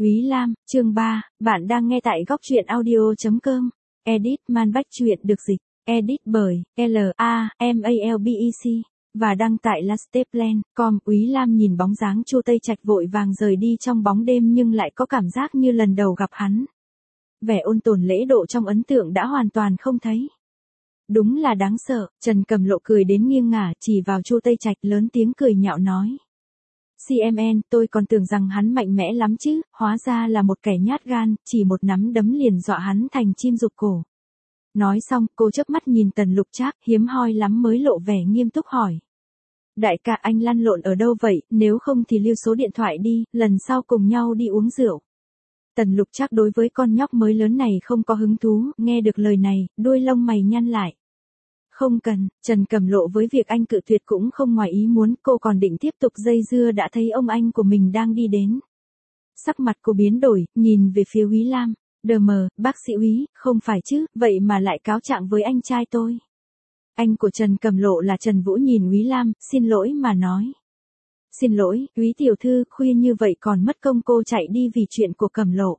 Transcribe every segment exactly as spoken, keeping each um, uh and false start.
Úy Lam, chương ba, bạn đang nghe tại góc truyện audio chấm com. Edit Man Bách truyện được dịch, edit bởi L A M A L B E C và đăng tại lasteplan chấm com. Úy Lam nhìn bóng dáng Chu Tây Trạch vội vàng rời đi trong bóng đêm nhưng lại có cảm giác như lần đầu gặp hắn. Vẻ ôn tồn lễ độ trong ấn tượng đã hoàn toàn không thấy. Đúng là đáng sợ, Trần Cầm Lộ cười đến nghiêng ngả chỉ vào Chu Tây Trạch lớn tiếng cười nhạo nói. xê em en, tôi còn tưởng rằng hắn mạnh mẽ lắm chứ, hóa ra là một kẻ nhát gan, chỉ một nắm đấm liền dọa hắn thành chim rụt cổ. Nói xong, cô chớp mắt nhìn Tần Lục Trác, hiếm hoi lắm mới lộ vẻ nghiêm túc hỏi. Đại ca, anh lăn lộn ở đâu vậy, nếu không thì lưu số điện thoại đi, lần sau cùng nhau đi uống rượu. Tần Lục Trác đối với con nhóc mới lớn này không có hứng thú, nghe được lời này, đuôi lông mày nhăn lại. Không cần, Trần Cầm Lộ với việc anh cự tuyệt cũng không ngoài ý muốn, cô còn định tiếp tục dây dưa đã thấy ông anh của mình đang đi đến. Sắc mặt cô biến đổi, nhìn về phía Úy Lam, đờ mờ, bác sĩ Úy, không phải chứ, vậy mà lại cáo trạng với anh trai tôi. Anh của Trần Cầm Lộ là Trần Vũ nhìn Úy Lam, xin lỗi mà nói. Xin lỗi, Úy tiểu thư, khuya như vậy còn mất công cô chạy đi vì chuyện của Cầm Lộ.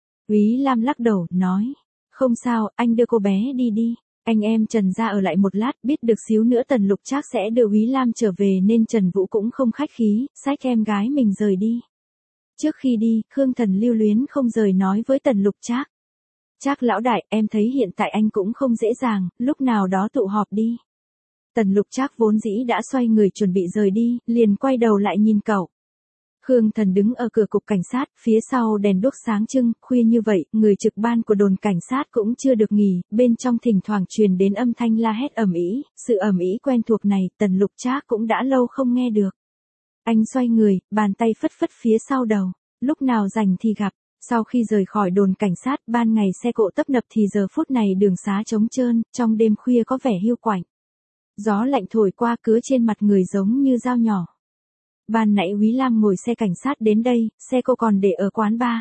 Úy Lam lắc đầu, nói, không sao, anh đưa cô bé đi đi. Anh em Trần ra ở lại một lát, biết được xíu nữa Tần Lục Trác sẽ đưa Úy Lam trở về nên Trần Vũ cũng không khách khí, xách em gái mình rời đi. Trước khi đi, Khương Thần lưu luyến không rời nói với Tần Lục Trác. Trác lão đại, em thấy hiện tại anh cũng không dễ dàng, lúc nào đó tụ họp đi. Tần Lục Trác vốn dĩ đã xoay người chuẩn bị rời đi, liền quay đầu lại nhìn cậu. Khương Thần đứng ở cửa cục cảnh sát, phía sau đèn đuốc sáng trưng, khuya như vậy, người trực ban của đồn cảnh sát cũng chưa được nghỉ, bên trong thỉnh thoảng truyền đến âm thanh la hét ầm ĩ, sự ầm ĩ quen thuộc này, Tần Lục Trác cũng đã lâu không nghe được. Anh xoay người, bàn tay phất phất phía sau đầu, lúc nào rảnh thì gặp, sau khi rời khỏi đồn cảnh sát, ban ngày xe cộ tấp nập thì giờ phút này đường xá trống trơn, trong đêm khuya có vẻ hiu quạnh. Gió lạnh thổi qua cứa trên mặt người giống như dao nhỏ. Ban nãy Úy Lam ngồi xe cảnh sát đến đây, xe cô còn để ở quán bar.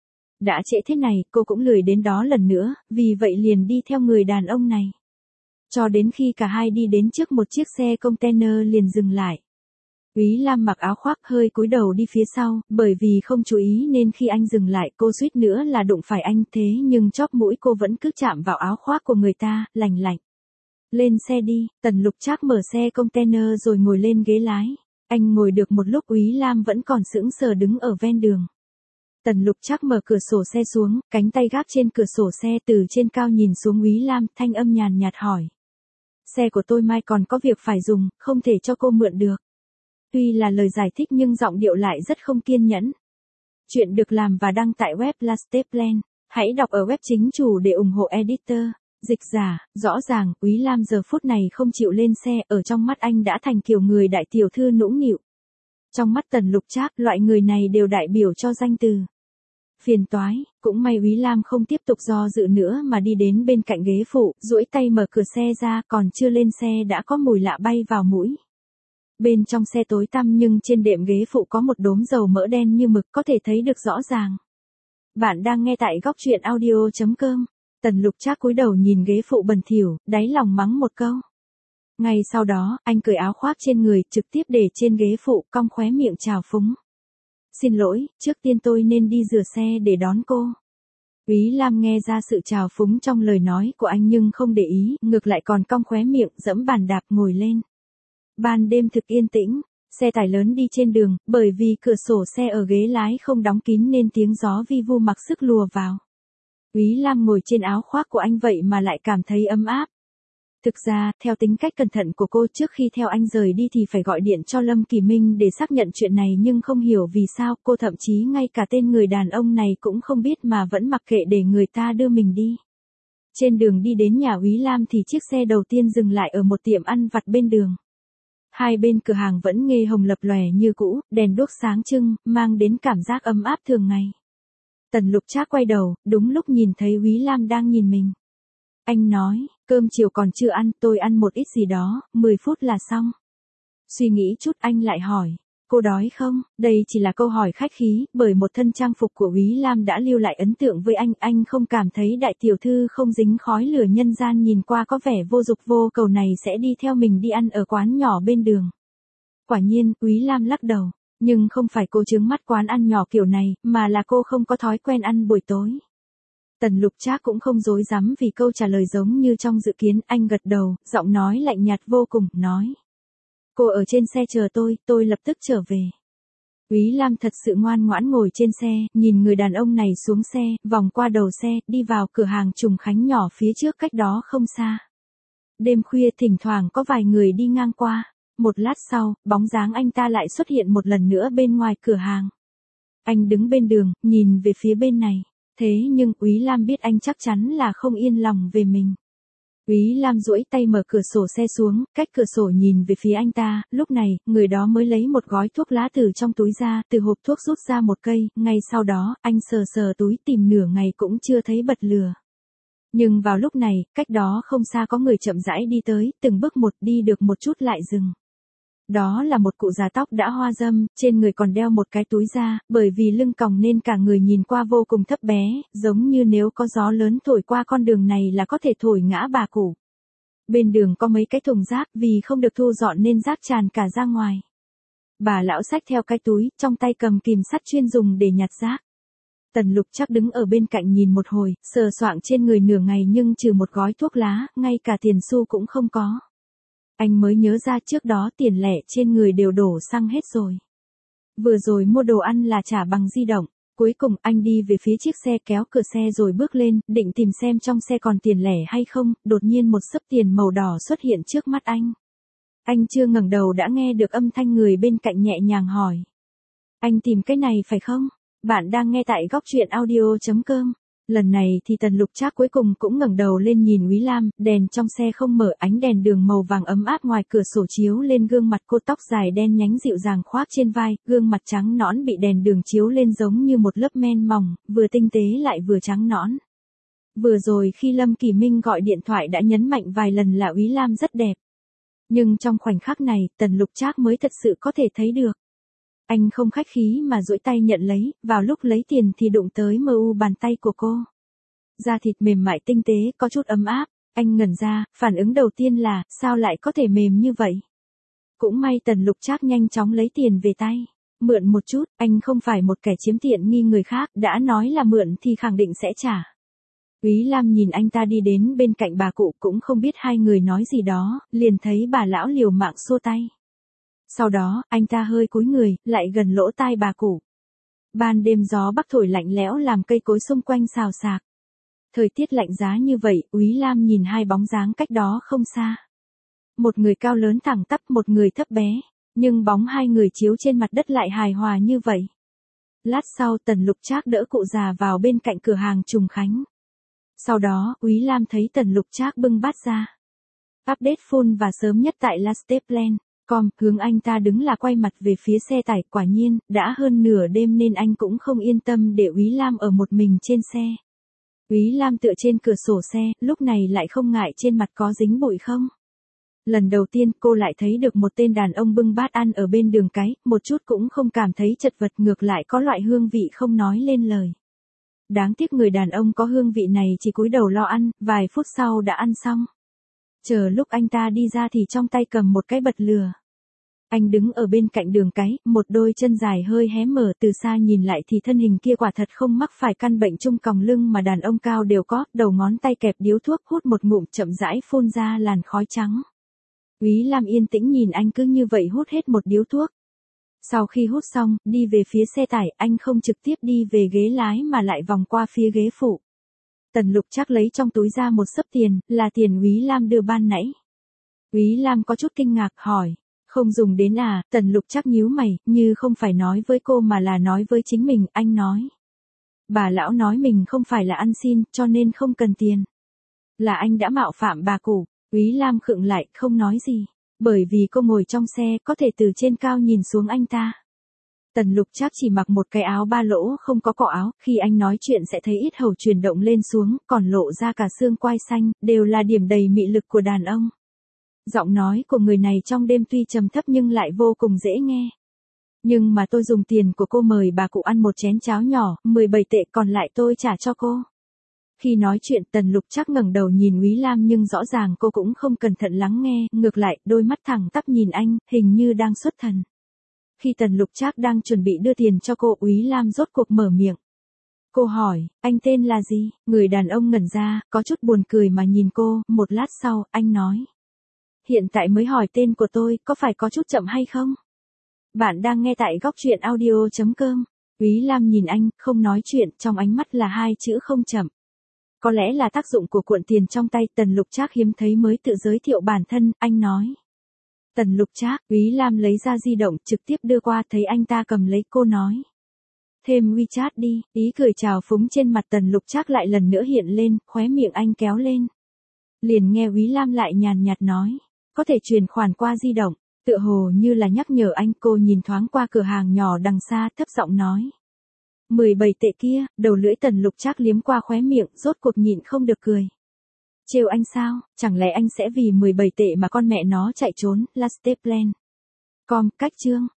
Đã trễ thế này, cô cũng lười đến đó lần nữa, vì vậy liền đi theo người đàn ông này. Cho đến khi cả hai đi đến trước một chiếc xe container liền dừng lại. Úy Lam mặc áo khoác hơi cúi đầu đi phía sau, bởi vì không chú ý nên khi anh dừng lại cô suýt nữa là đụng phải anh, thế nhưng chóp mũi cô vẫn cứ chạm vào áo khoác của người ta, lành lạnh. Lên xe đi, Tần Lục Trác mở xe container rồi ngồi lên ghế lái. Anh ngồi được một lúc, Úy Lam vẫn còn sững sờ đứng ở ven đường. Tần Lục Trác mở cửa sổ xe xuống, cánh tay gác trên cửa sổ xe từ trên cao nhìn xuống Úy Lam, thanh âm nhàn nhạt hỏi. Xe của tôi mai còn có việc phải dùng, không thể cho cô mượn được. Tuy là lời giải thích nhưng giọng điệu lại rất không kiên nhẫn. Chuyện được làm và đăng tại web lasteplan. Hãy đọc ở web chính chủ để ủng hộ editor. Dịch giả, rõ ràng, Úy Lam giờ phút này không chịu lên xe, ở trong mắt anh đã thành kiểu người đại tiểu thư nũng nịu. Trong mắt Tần Lục Trác, loại người này đều đại biểu cho danh từ phiền toái, cũng may Úy Lam không tiếp tục do dự nữa mà đi đến bên cạnh ghế phụ, duỗi tay mở cửa xe ra, còn chưa lên xe đã có mùi lạ bay vào mũi. Bên trong xe tối tăm nhưng trên đệm ghế phụ có một đốm dầu mỡ đen như mực, có thể thấy được rõ ràng. Bạn đang nghe tại góc truyện audio chấm com. Tần Lục Trác cúi đầu nhìn ghế phụ bẩn thỉu, đáy lòng mắng một câu. Ngay sau đó, anh cởi áo khoác trên người, trực tiếp để trên ghế phụ, cong khóe miệng trào phúng. Xin lỗi, trước tiên tôi nên đi rửa xe để đón cô. Úy Lam nghe ra sự trào phúng trong lời nói của anh nhưng không để ý, ngược lại còn cong khóe miệng, giẫm bàn đạp ngồi lên. Ban đêm thực yên tĩnh, xe tải lớn đi trên đường, bởi vì cửa sổ xe ở ghế lái không đóng kín nên tiếng gió vi vu mặc sức lùa vào. Úy Lam ngồi trên áo khoác của anh vậy mà lại cảm thấy ấm áp. Thực ra, theo tính cách cẩn thận của cô, trước khi theo anh rời đi thì phải gọi điện cho Lâm Kỳ Minh để xác nhận chuyện này, nhưng không hiểu vì sao cô thậm chí ngay cả tên người đàn ông này cũng không biết mà vẫn mặc kệ để người ta đưa mình đi. Trên đường đi đến nhà Úy Lam thì chiếc xe đầu tiên dừng lại ở một tiệm ăn vặt bên đường. Hai bên cửa hàng vẫn nghe hồng lập lòe như cũ, đèn đuốc sáng trưng, mang đến cảm giác ấm áp thường ngày. Tần Lục Trác quay đầu, đúng lúc nhìn thấy Úy Lam đang nhìn mình. Anh nói, cơm chiều còn chưa ăn, tôi ăn một ít gì đó, mười phút là xong. Suy nghĩ chút anh lại hỏi, cô đói không? Đây chỉ là câu hỏi khách khí, bởi một thân trang phục của Úy Lam đã lưu lại ấn tượng với anh, anh không cảm thấy đại tiểu thư không dính khói lửa nhân gian nhìn qua có vẻ vô dục vô cầu này sẽ đi theo mình đi ăn ở quán nhỏ bên đường. Quả nhiên, Úy Lam lắc đầu. Nhưng không phải cô trướng mắt quán ăn nhỏ kiểu này, mà là cô không có thói quen ăn buổi tối. Tần Lục Trác cũng không dối dám vì câu trả lời giống như trong dự kiến, anh gật đầu, giọng nói lạnh nhạt vô cùng, nói. Cô ở trên xe chờ tôi, tôi lập tức trở về. Úy Lam thật sự ngoan ngoãn ngồi trên xe, nhìn người đàn ông này xuống xe, vòng qua đầu xe, đi vào cửa hàng Trùng Khánh nhỏ phía trước cách đó không xa. Đêm khuya thỉnh thoảng có vài người đi ngang qua. Một lát sau, bóng dáng anh ta lại xuất hiện một lần nữa bên ngoài cửa hàng. Anh đứng bên đường, nhìn về phía bên này. Thế nhưng Úy Lam biết anh chắc chắn là không yên lòng về mình. Úy Lam duỗi tay mở cửa sổ xe xuống, cách cửa sổ nhìn về phía anh ta, lúc này, người đó mới lấy một gói thuốc lá từ trong túi ra, từ hộp thuốc rút ra một cây, ngay sau đó, anh sờ sờ túi tìm nửa ngày cũng chưa thấy bật lửa. Nhưng vào lúc này, cách đó không xa có người chậm rãi đi tới, từng bước một đi được một chút lại dừng. Đó là một cụ già tóc đã hoa râm, trên người còn đeo một cái túi da, bởi vì lưng còng nên cả người nhìn qua vô cùng thấp bé, giống như nếu có gió lớn thổi qua con đường này là có thể thổi ngã bà cụ. Bên đường có mấy cái thùng rác, vì không được thu dọn nên rác tràn cả ra ngoài. Bà lão xách theo cái túi, trong tay cầm kìm sắt chuyên dùng để nhặt rác. Tần Lục Trác đứng ở bên cạnh nhìn một hồi, sờ soạng trên người nửa ngày nhưng trừ một gói thuốc lá, ngay cả tiền xu cũng không có. Anh mới nhớ ra trước đó tiền lẻ trên người đều đổ xăng hết rồi. Vừa rồi mua đồ ăn là trả bằng di động. Cuối cùng anh đi về phía chiếc xe, kéo cửa xe rồi bước lên, định tìm xem trong xe còn tiền lẻ hay không, đột nhiên một xấp tiền màu đỏ xuất hiện trước mắt anh. Anh chưa ngẩng đầu đã nghe được âm thanh người bên cạnh nhẹ nhàng hỏi. Anh tìm cái này phải không? Bạn đang nghe tại góc truyện audio chấm com. Lần này thì Tần Lục Trác cuối cùng cũng ngẩng đầu lên nhìn Úy Lam, đèn trong xe không mở, ánh đèn đường màu vàng ấm áp ngoài cửa sổ chiếu lên gương mặt cô, tóc dài đen nhánh dịu dàng khoác trên vai, gương mặt trắng nõn bị đèn đường chiếu lên giống như một lớp men mỏng, vừa tinh tế lại vừa trắng nõn. Vừa rồi khi Lâm Kỳ Minh gọi điện thoại đã nhấn mạnh vài lần là Úy Lam rất đẹp. Nhưng trong khoảnh khắc này, Tần Lục Trác mới thật sự có thể thấy được. Anh không khách khí mà duỗi tay nhận lấy, vào lúc lấy tiền thì đụng tới mờ u bàn tay của cô. Da thịt mềm mại tinh tế, có chút ấm áp, anh ngẩn ra, phản ứng đầu tiên là, sao lại có thể mềm như vậy? Cũng may Tần Lục Trác nhanh chóng lấy tiền về tay. Mượn một chút, anh không phải một kẻ chiếm tiện nghi người khác, đã nói là mượn thì khẳng định sẽ trả. Úy Lam nhìn anh ta đi đến bên cạnh bà cụ, cũng không biết hai người nói gì đó, liền thấy bà lão liều mạng xua tay. Sau đó, anh ta hơi cúi người, lại gần lỗ tai bà cụ. Ban đêm gió bắc thổi lạnh lẽo làm cây cối xung quanh xào xạc. Thời tiết lạnh giá như vậy, Úy Lam nhìn hai bóng dáng cách đó không xa. Một người cao lớn thẳng tắp, một người thấp bé, nhưng bóng hai người chiếu trên mặt đất lại hài hòa như vậy. Lát sau Tần Lục Trác đỡ cụ già vào bên cạnh cửa hàng Trùng Khánh. Sau đó, Úy Lam thấy Tần Lục Trác bưng bát ra. Update full và sớm nhất tại lasteplan. Com, hướng anh ta đứng là quay mặt về phía xe tải, quả nhiên, đã hơn nửa đêm nên anh cũng không yên tâm để Úy Lam ở một mình trên xe. Úy Lam tựa trên cửa sổ xe, lúc này lại không ngại trên mặt có dính bụi không. Lần đầu tiên cô lại thấy được một tên đàn ông bưng bát ăn ở bên đường cái, một chút cũng không cảm thấy chật vật, ngược lại có loại hương vị không nói lên lời. Đáng tiếc người đàn ông có hương vị này chỉ cúi đầu lo ăn, vài phút sau đã ăn xong. Chờ lúc anh ta đi ra thì trong tay cầm một cái bật lửa. Anh đứng ở bên cạnh đường cái, một đôi chân dài hơi hé mở, từ xa nhìn lại thì thân hình kia quả thật không mắc phải căn bệnh chung còng lưng mà đàn ông cao đều có, đầu ngón tay kẹp điếu thuốc, hút một ngụm chậm rãi phun ra làn khói trắng. Úy Lam yên tĩnh nhìn anh cứ như vậy hút hết một điếu thuốc. Sau khi hút xong, đi về phía xe tải, anh không trực tiếp đi về ghế lái mà lại vòng qua phía ghế phụ. Tần Lục Trác lấy trong túi ra một xấp tiền, là tiền Úy Lam đưa ban nãy. Úy Lam có chút kinh ngạc hỏi, không dùng đến à? Tần Lục Trác nhíu mày, như không phải nói với cô mà là nói với chính mình, anh nói. Bà lão nói mình không phải là ăn xin, cho nên không cần tiền. Là anh đã mạo phạm bà cụ. Úy Lam khựng lại, không nói gì, bởi vì cô ngồi trong xe, có thể từ trên cao nhìn xuống anh ta. Tần Lục Trác chỉ mặc một cái áo ba lỗ không có cổ áo, khi anh nói chuyện sẽ thấy ít hầu chuyển động lên xuống, còn lộ ra cả xương quai xanh, đều là điểm đầy mị lực của đàn ông. Giọng nói của người này trong đêm tuy trầm thấp nhưng lại vô cùng dễ nghe. Nhưng mà tôi dùng tiền của cô mời bà cụ ăn một chén cháo nhỏ, mười bảy tệ, còn lại tôi trả cho cô. Khi nói chuyện Tần Lục Trác ngẩng đầu nhìn Úy Lam nhưng rõ ràng cô cũng không cẩn thận lắng nghe, ngược lại, đôi mắt thẳng tắp nhìn anh, hình như đang xuất thần. Khi Tần Lục Trác đang chuẩn bị đưa tiền cho cô, Úy Lam rốt cuộc mở miệng. Cô hỏi, anh tên là gì? Người đàn ông ngẩn ra, có chút buồn cười mà nhìn cô, một lát sau, anh nói. Hiện tại mới hỏi tên của tôi, có phải có chút chậm hay không? Bạn đang nghe tại góc truyện audio chấm com. Úy Lam nhìn anh, không nói chuyện, trong ánh mắt là hai chữ không chậm. Có lẽ là tác dụng của cuộn tiền trong tay, Tần Lục Trác hiếm thấy mới tự giới thiệu bản thân, anh nói. Tần Lục Trác, Úy Lam lấy ra di động, trực tiếp đưa qua, thấy anh ta cầm lấy, cô nói. Thêm WeChat đi, ý cười trào phúng trên mặt Tần Lục Trác lại lần nữa hiện lên, khóe miệng anh kéo lên. Liền nghe Úy Lam lại nhàn nhạt nói, có thể chuyển khoản qua di động, tựa hồ như là nhắc nhở anh. Cô nhìn thoáng qua cửa hàng nhỏ đằng xa, thấp giọng nói. mười bảy tệ kia, đầu lưỡi Tần Lục Trác liếm qua khóe miệng, rốt cuộc nhịn không được cười. Trêu anh sao, chẳng lẽ anh sẽ vì mười bảy tệ mà con mẹ nó chạy trốn, Lasteplan. Com, cách chương.